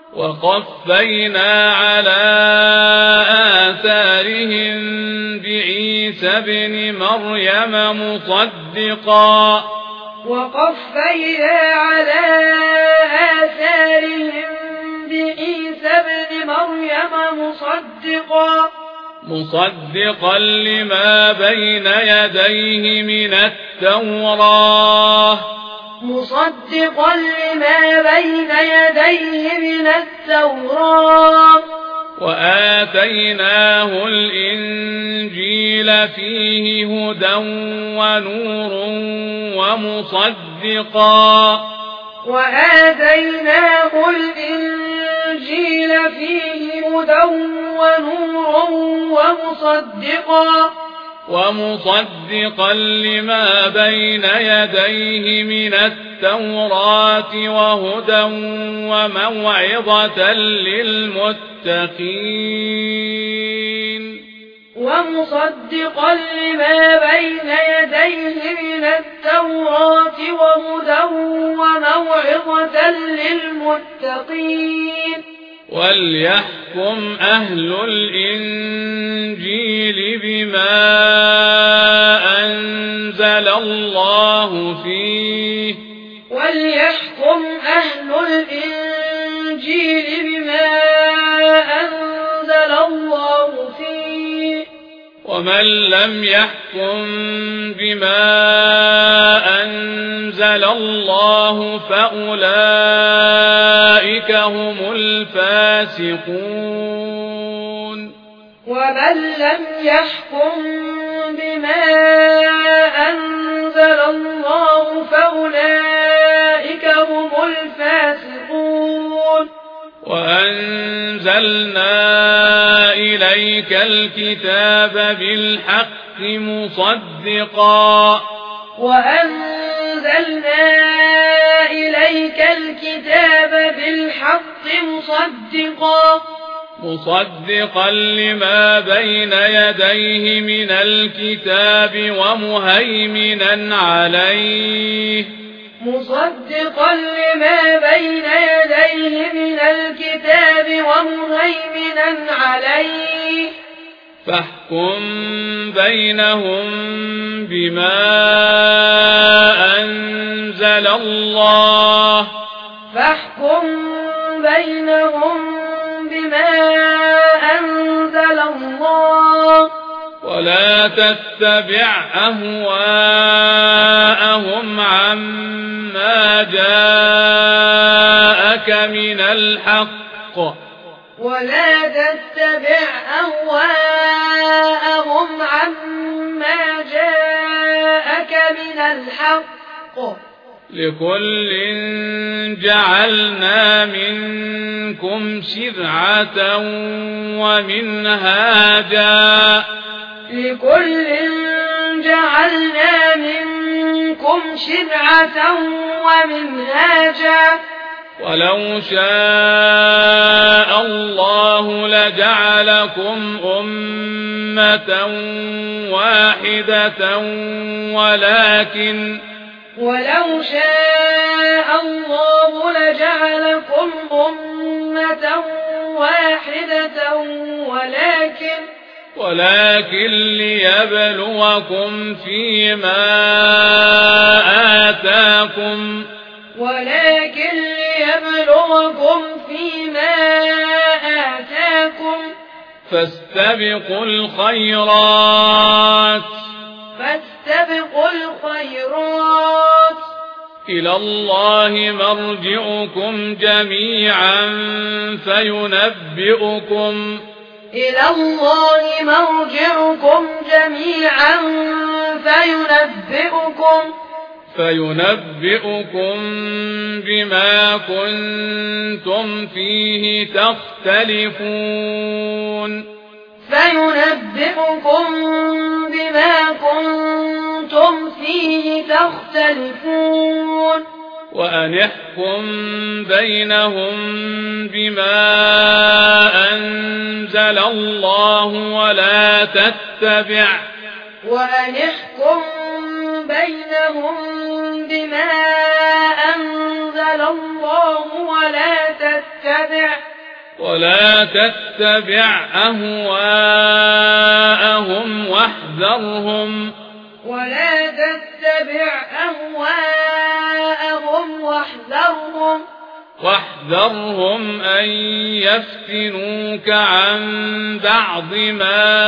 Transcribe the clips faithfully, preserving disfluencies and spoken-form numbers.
وقفينا على آثارهم بعيسى ابن مريم مصدقا وقفينا على آثارهم بعيسى ابن مريم مصدقا مصدقا لما بين يديه من التوراة مصدقا لما بين يديه من التوراة وآتيناه الإنجيل فيه هدى ونور ومصدقا وآتيناه الإنجيل فيه هدى ونور ومصدقا ومصدقا لما بين يديه من التوراة وهدى وموعظة للمتقين ومصدقا لما بين يديه من التوراة وهدى وموعظة للمتقين وليحكم أهل الإنجيل بما أنزل الله فيه وليحكم أهل الإنجيل بما أنزل الله فيه ومن لم يحكم بما أنزل الله فأولئك هم الفاسقون ومن لم يحكم بما أنزل الله فأولئك هم الفاسقون وأنزلنا إليك الكتاب بالحق مصدقا وأنزلنا إليك الكتاب بالحق مصدقا مصدقا لما بين يديه من الكتاب ومهيمنا عليه مصدقا لما بين يديه من الكتاب ومهيمنا عليه فاحكم بينهم بما أنزل الله فاحكم بينهم بما أنزل الله ولا تتبع أهواءهم عما جاءك من الحق ولا تتبع أهواءهم عما جاءك من الحق لكل جعلنا منكم شرعة ومنهاجا لكل جعلنا منكم شرعة ومنهاجا ولو شاء الله لجعلكم أمة واحدة ولكن ولو شاء الله لجعلكم أمة واحدة ولكن ولكن ليبلوكم فيما آتاكم ولكن ليبلوكم فيما آتاكم فاستبقوا الخيرات فاستبقوا الخيرات إلى الله مرجعكم جميعا فينبئكم إلى الله مرجعكم جميعا فينبئكم فينبئكم بما كنتم فيه تختلفون فينبئكم بما كنتم فيه تختلفون وأن احكم بينهم بما أنزل الله ولا تتبع وأن احكم بينهم بما أنزل الله ولا تتبع ولا تتبع أهواءهم واحذرهم ولا تتبع أهواءهم واحذرهم واحذرهم أن يفتنوك عن بعض ما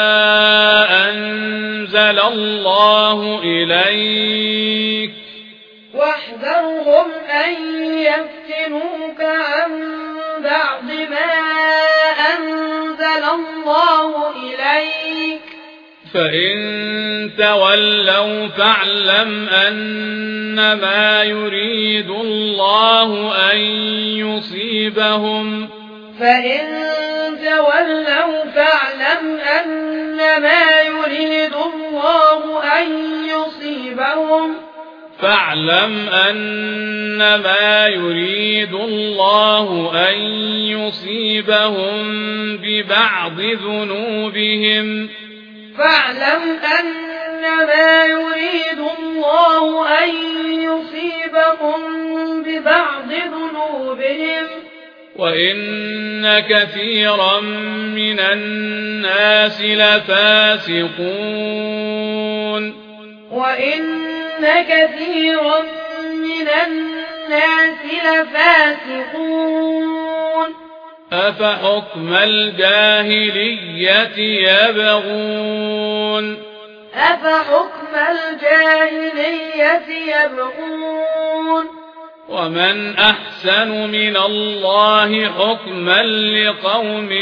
أنزل الله إليك واحذرهم أن يفتنوك عن بعض ما أنزل الله إليك فإن تولوا فاعلم أنما يريد الله أن يصيبهم فإن تولوا فاعلم أنما يريد الله أن يصيبهم فاعلم أنما يريد الله أن يصيبهم ببعض ذنوبهم فاعلم أنما يريد الله أن يصيبهم ببعض ذنوبهم وإن كثيرا من الناس لفاسقون وإن كثيرا من الناس لفاسقون أفحكم الجاهلية يبغون أفحكم الجاهلية يبغون ومن أحسن من الله حكما لقوم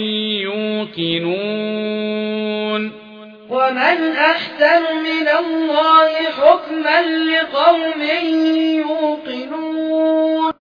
يوقنون ومن أحسن من الله حكما لقوم يوقنون